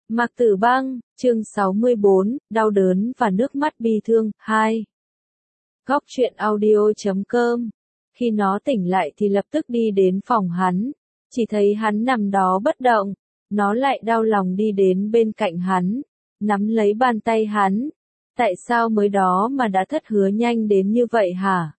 Mạc Tử Bang, chương 64, đau đớn và nước mắt bi thương, 2. Góc truyện audio.com. Khi nó tỉnh lại thì lập tức đi đến phòng hắn. Chỉ thấy hắn nằm đó bất động. Nó lại đau lòng đi đến bên cạnh hắn. Nắm lấy bàn tay hắn. Tại sao mới đó mà đã thất hứa nhanh đến như vậy hả?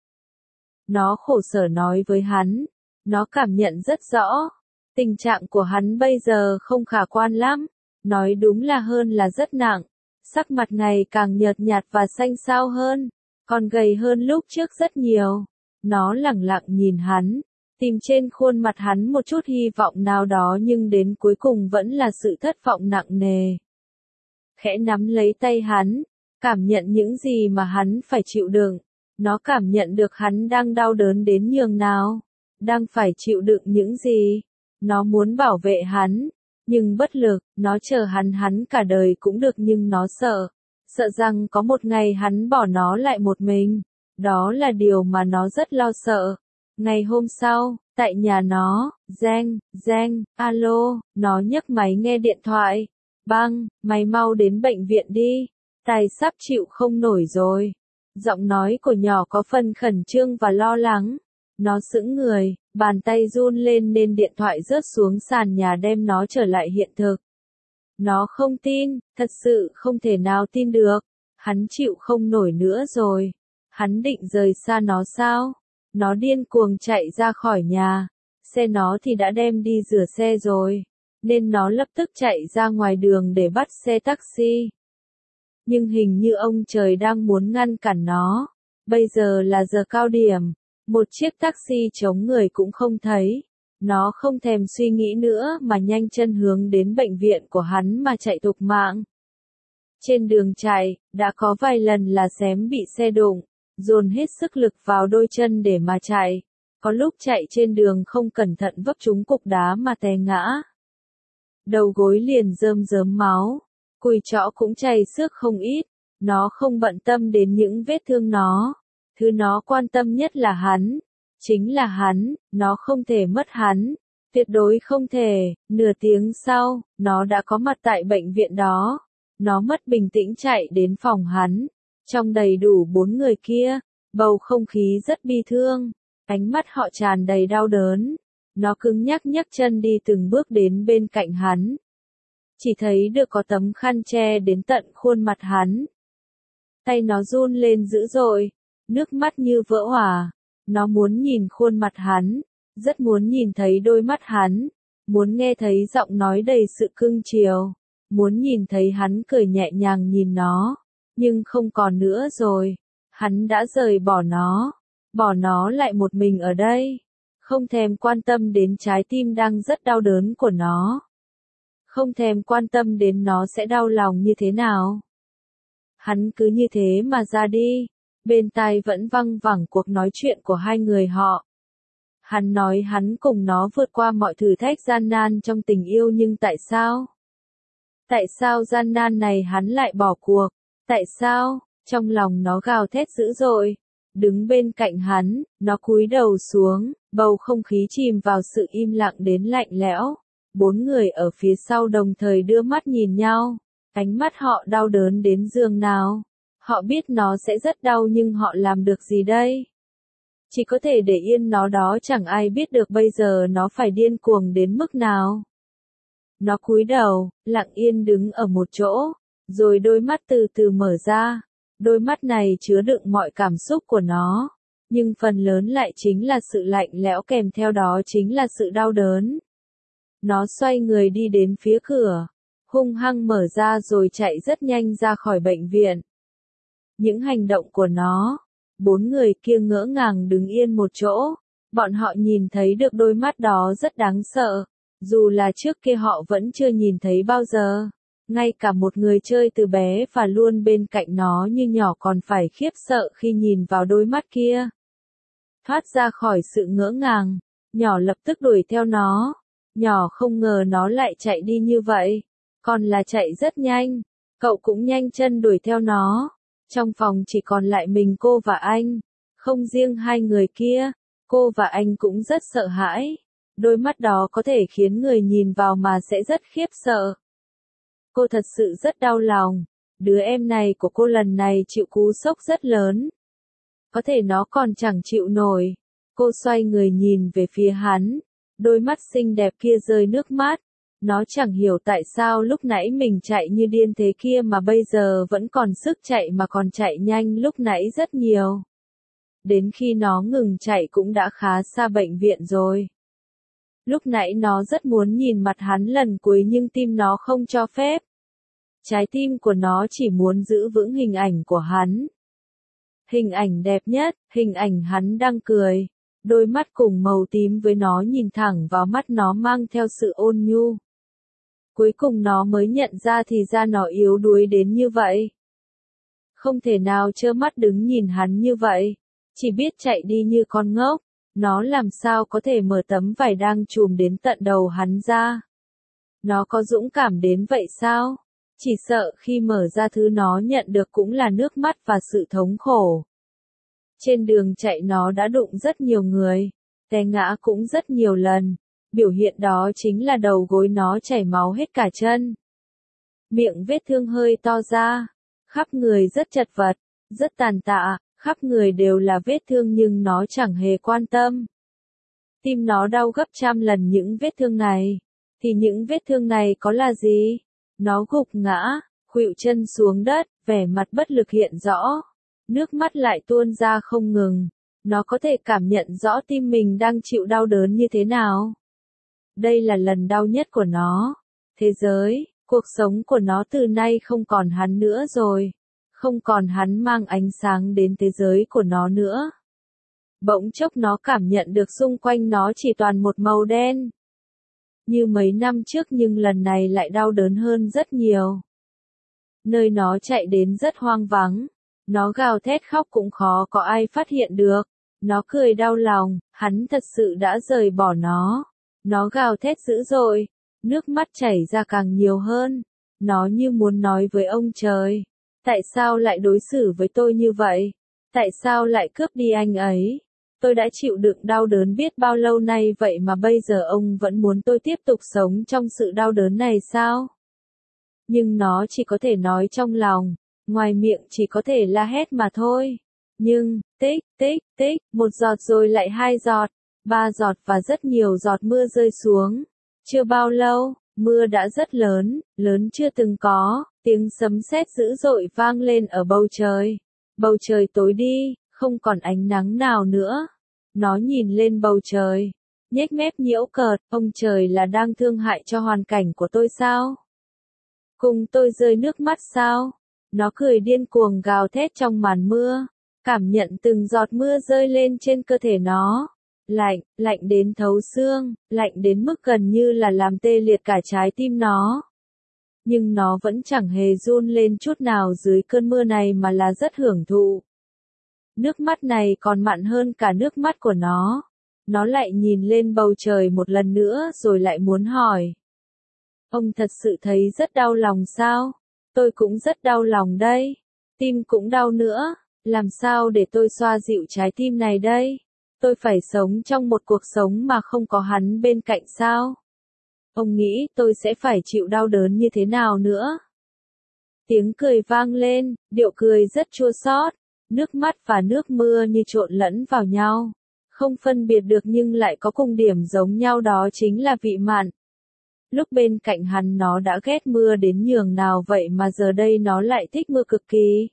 Nó khổ sở nói với hắn. Nó cảm nhận rất rõ. Tình trạng của hắn bây giờ không khả quan lắm. Nói đúng là hơn là rất nặng. Sắc mặt ngày càng nhợt nhạt và xanh xao hơn. Còn gầy hơn lúc trước rất nhiều. Nó lẳng lặng nhìn hắn. Tìm trên khuôn mặt hắn một chút hy vọng nào đó nhưng đến cuối cùng vẫn là sự thất vọng nặng nề. Khẽ nắm lấy tay hắn. Cảm nhận những gì mà hắn phải chịu đựng. Nó cảm nhận được hắn đang đau đớn đến nhường nào. Đang phải chịu đựng những gì. Nó muốn bảo vệ hắn. Nhưng bất lực, nó chờ hắn cả đời cũng được nhưng nó sợ. Sợ rằng có một ngày hắn bỏ nó lại một mình. Đó là điều mà nó rất lo sợ. Ngày hôm sau, tại nhà nó, Giang, alo, nó nhấc máy nghe điện thoại. Bang, mày mau đến bệnh viện đi. Tài sắp chịu không nổi rồi. Giọng nói của nhỏ có phần khẩn trương và lo lắng. Nó sững người, bàn tay run lên nên điện thoại rớt xuống sàn nhà đem nó trở lại hiện thực. Nó không tin, thật sự không thể nào tin được. Hắn chịu không nổi nữa rồi. Hắn định rời xa nó sao? Nó điên cuồng chạy ra khỏi nhà. Xe nó thì đã đem đi rửa xe rồi. Nên nó lập tức chạy ra ngoài đường để bắt xe taxi. Nhưng hình như ông trời đang muốn ngăn cản nó. Bây giờ là giờ cao điểm. Một chiếc taxi chống người cũng không thấy. Nó không thèm suy nghĩ nữa mà nhanh chân hướng đến bệnh viện của hắn mà chạy thục mạng. Trên đường chạy, đã có vài lần là xém bị xe đụng, dồn hết sức lực vào đôi chân để mà chạy. Có lúc chạy trên đường không cẩn thận vấp trúng cục đá mà té ngã. Đầu gối liền rơm rớm máu, cùi trỏ cũng chảy xước không ít. Nó không bận tâm đến những vết thương nó. Thứ nó quan tâm nhất là hắn. Chính là hắn, nó không thể mất hắn. Tuyệt đối không thể. Nửa tiếng sau, nó đã có mặt tại bệnh viện đó. Nó mất bình tĩnh chạy đến phòng hắn. Trong đầy đủ 4 người kia, bầu không khí rất bi thương. Ánh mắt họ tràn đầy đau đớn. Nó cứng nhắc chân đi từng bước đến bên cạnh hắn. Chỉ thấy được có tấm khăn che đến tận khuôn mặt hắn. Tay nó run lên dữ dội. Nước mắt như vỡ òa. Nó muốn nhìn khuôn mặt hắn. Rất muốn nhìn thấy đôi mắt hắn. Muốn nghe thấy giọng nói đầy sự cưng chiều. Muốn nhìn thấy hắn cười nhẹ nhàng nhìn nó. Nhưng không còn nữa rồi. Hắn đã rời bỏ nó. Bỏ nó lại một mình ở đây. Không thèm quan tâm đến trái tim đang rất đau đớn của nó. Không thèm quan tâm đến nó sẽ đau lòng như thế nào. Hắn cứ như thế mà ra đi. Bên tai vẫn văng vẳng cuộc nói chuyện của hai người họ. Hắn nói hắn cùng nó vượt qua mọi thử thách gian nan trong tình yêu nhưng tại sao? Tại sao gian nan này hắn lại bỏ cuộc? Tại sao? Trong lòng nó gào thét dữ dội. Đứng bên cạnh hắn, nó cúi đầu xuống, bầu không khí chìm vào sự im lặng đến lạnh lẽo. 4 người ở phía sau đồng thời đưa mắt nhìn nhau. Ánh mắt họ đau đớn đến giường nào. Họ biết nó sẽ rất đau nhưng họ làm được gì đây? Chỉ có thể để yên nó đó, chẳng ai biết được bây giờ nó phải điên cuồng đến mức nào. Nó cúi đầu, lặng yên đứng ở một chỗ, rồi đôi mắt từ từ mở ra. Đôi mắt này chứa đựng mọi cảm xúc của nó, nhưng phần lớn lại chính là sự lạnh lẽo, kèm theo đó chính là sự đau đớn. Nó xoay người đi đến phía cửa, hung hăng mở ra rồi chạy rất nhanh ra khỏi bệnh viện. Những hành động của nó, 4 người kia ngỡ ngàng đứng yên một chỗ. Bọn họ nhìn thấy được đôi mắt đó rất đáng sợ. Dù là trước kia họ vẫn chưa nhìn thấy bao giờ. Ngay cả một người chơi từ bé và luôn bên cạnh nó như nhỏ còn phải khiếp sợ khi nhìn vào đôi mắt kia. Thoát ra khỏi sự ngỡ ngàng, nhỏ lập tức đuổi theo nó. Nhỏ không ngờ nó lại chạy đi như vậy. Còn là chạy rất nhanh. Cậu cũng nhanh chân đuổi theo nó. Trong phòng chỉ còn lại mình cô và anh. Không riêng hai người kia, cô và anh cũng rất sợ hãi. Đôi mắt đó có thể khiến người nhìn vào mà sẽ rất khiếp sợ. Cô thật sự rất đau lòng. Đứa em này của cô lần này chịu cú sốc rất lớn. Có thể nó còn chẳng chịu nổi. Cô xoay người nhìn về phía hắn. Đôi mắt xinh đẹp kia rơi nước mắt. Nó chẳng hiểu tại sao lúc nãy mình chạy như điên thế kia mà bây giờ vẫn còn sức chạy mà còn chạy nhanh lúc nãy rất nhiều. Đến khi nó ngừng chạy cũng đã khá xa bệnh viện rồi. Lúc nãy nó rất muốn nhìn mặt hắn lần cuối nhưng tim nó không cho phép. Trái tim của nó chỉ muốn giữ vững hình ảnh của hắn. Hình ảnh đẹp nhất, hình ảnh hắn đang cười. Đôi mắt cùng màu tím với nó nhìn thẳng vào mắt nó mang theo sự ôn nhu. Cuối cùng nó mới nhận ra thì ra nó yếu đuối đến như vậy. Không thể nào trơ mắt đứng nhìn hắn như vậy. Chỉ biết chạy đi như con ngốc. Nó làm sao có thể mở tấm vải đang trùm đến tận đầu hắn ra. Nó có dũng cảm đến vậy sao? Chỉ sợ khi mở ra thứ nó nhận được cũng là nước mắt và sự thống khổ. Trên đường chạy nó đã đụng rất nhiều người, té ngã cũng rất nhiều lần. Biểu hiện đó chính là đầu gối nó chảy máu hết cả chân. Miệng vết thương hơi to ra, khắp người rất chật vật, rất tàn tạ, khắp người đều là vết thương nhưng nó chẳng hề quan tâm. Tim nó đau gấp trăm lần những vết thương này, thì những vết thương này có là gì? Nó gục ngã, khuỵu chân xuống đất, vẻ mặt bất lực hiện rõ. Nước mắt lại tuôn ra không ngừng. Nó có thể cảm nhận rõ tim mình đang chịu đau đớn như thế nào. Đây là lần đau nhất của nó. Thế giới, cuộc sống của nó từ nay không còn hắn nữa rồi. Không còn hắn mang ánh sáng đến thế giới của nó nữa. Bỗng chốc nó cảm nhận được xung quanh nó chỉ toàn một màu đen. Như mấy năm trước nhưng lần này lại đau đớn hơn rất nhiều. Nơi nó chạy đến rất hoang vắng. Nó gào thét khóc cũng khó có ai phát hiện được. Nó cười đau lòng, hắn thật sự đã rời bỏ nó. Nó gào thét dữ dội, nước mắt chảy ra càng nhiều hơn. Nó như muốn nói với ông trời. Tại sao lại đối xử với tôi như vậy? Tại sao lại cướp đi anh ấy? Tôi đã chịu đựng đau đớn biết bao lâu nay vậy mà bây giờ ông vẫn muốn tôi tiếp tục sống trong sự đau đớn này sao? Nhưng nó chỉ có thể nói trong lòng, ngoài miệng chỉ có thể la hét mà thôi. Nhưng, tích, tích, tích, một giọt rồi lại hai giọt, ba giọt và rất nhiều giọt mưa rơi xuống. Chưa bao lâu, mưa đã rất lớn, lớn chưa từng có, tiếng sấm sét dữ dội vang lên ở bầu trời. Bầu trời tối đi, không còn ánh nắng nào nữa. Nó nhìn lên bầu trời, nhếch mép giễu cợt, ông trời là đang thương hại cho hoàn cảnh của tôi sao? Cùng tôi rơi nước mắt sao? Nó cười điên cuồng gào thét trong màn mưa, cảm nhận từng giọt mưa rơi lên trên cơ thể nó. Lạnh, lạnh đến thấu xương, lạnh đến mức gần như là làm tê liệt cả trái tim nó. Nhưng nó vẫn chẳng hề run lên chút nào dưới cơn mưa này mà là rất hưởng thụ. Nước mắt này còn mặn hơn cả nước mắt của nó. Nó lại nhìn lên bầu trời một lần nữa rồi lại muốn hỏi. Ông thật sự thấy rất đau lòng sao? Tôi cũng rất đau lòng đây. Tim cũng đau nữa. Làm sao để tôi xoa dịu trái tim này đây? Tôi phải sống trong một cuộc sống mà không có hắn bên cạnh sao? Ông nghĩ tôi sẽ phải chịu đau đớn như thế nào nữa? Tiếng cười vang lên, điệu cười rất chua xót, nước mắt và nước mưa như trộn lẫn vào nhau. Không phân biệt được nhưng lại có cùng điểm giống nhau đó chính là vị mặn. Lúc bên cạnh hắn nó đã ghét mưa đến nhường nào vậy mà giờ đây nó lại thích mưa cực kỳ.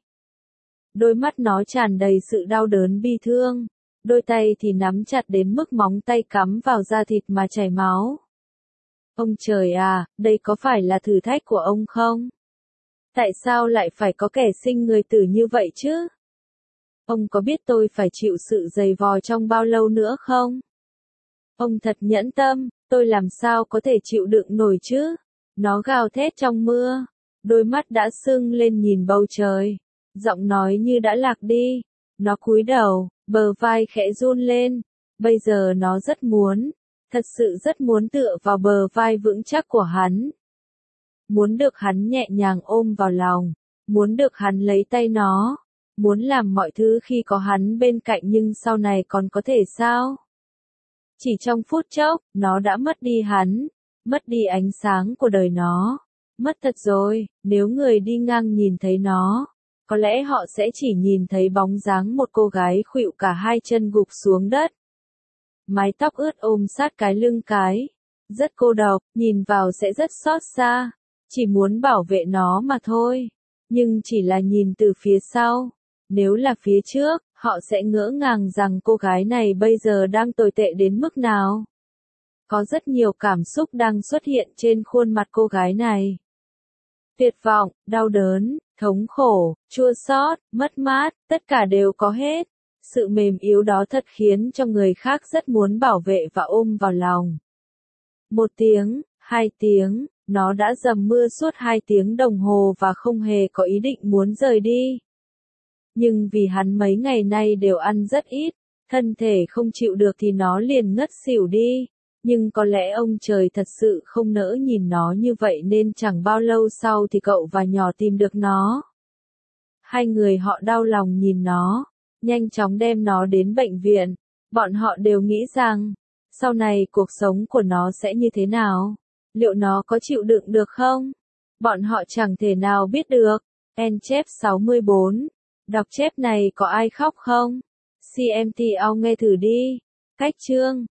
Đôi mắt nó tràn đầy sự đau đớn bi thương. Đôi tay thì nắm chặt đến mức móng tay cắm vào da thịt mà chảy máu. Ông trời à, đây có phải là thử thách của ông không? Tại sao lại phải có kẻ sinh người tử như vậy chứ? Ông có biết tôi phải chịu sự dày vò trong bao lâu nữa không? Ông thật nhẫn tâm, tôi làm sao có thể chịu đựng nổi chứ? Nó gào thét trong mưa, đôi mắt đã sưng lên nhìn bầu trời, giọng nói như đã lạc đi. Nó cúi đầu, bờ vai khẽ run lên, bây giờ nó rất muốn, thật sự rất muốn tựa vào bờ vai vững chắc của hắn. Muốn được hắn nhẹ nhàng ôm vào lòng, muốn được hắn lấy tay nó, muốn làm mọi thứ khi có hắn bên cạnh nhưng sau này còn có thể sao? Chỉ trong phút chốc, nó đã mất đi hắn, mất đi ánh sáng của đời nó. Mất thật rồi, nếu người đi ngang nhìn thấy nó, có lẽ họ sẽ chỉ nhìn thấy bóng dáng một cô gái khuỵu cả hai chân gục xuống đất. Mái tóc ướt ôm sát cái lưng cái. Rất cô độc, nhìn vào sẽ rất xót xa. Chỉ muốn bảo vệ nó mà thôi. Nhưng chỉ là nhìn từ phía sau. Nếu là phía trước, họ sẽ ngỡ ngàng rằng cô gái này bây giờ đang tồi tệ đến mức nào. Có rất nhiều cảm xúc đang xuất hiện trên khuôn mặt cô gái này. Tuyệt vọng, đau đớn, thống khổ, chua xót, mất mát, tất cả đều có hết. Sự mềm yếu đó thật khiến cho người khác rất muốn bảo vệ và ôm vào lòng. 1 tiếng, 2 tiếng, nó đã dầm mưa suốt 2 tiếng đồng hồ và không hề có ý định muốn rời đi. Nhưng vì hắn mấy ngày nay đều ăn rất ít, thân thể không chịu được thì nó liền ngất xỉu đi. Nhưng có lẽ ông trời thật sự không nỡ nhìn nó như vậy nên chẳng bao lâu sau thì cậu và nhỏ tìm được nó. Hai người họ đau lòng nhìn nó, nhanh chóng đem nó đến bệnh viện. Bọn họ đều nghĩ rằng, sau này cuộc sống của nó sẽ như thế nào? Liệu nó có chịu đựng được không? Bọn họ chẳng thể nào biết được. En chép 64. Đọc chép này có ai khóc không? CMT ao nghe thử đi. Cách chương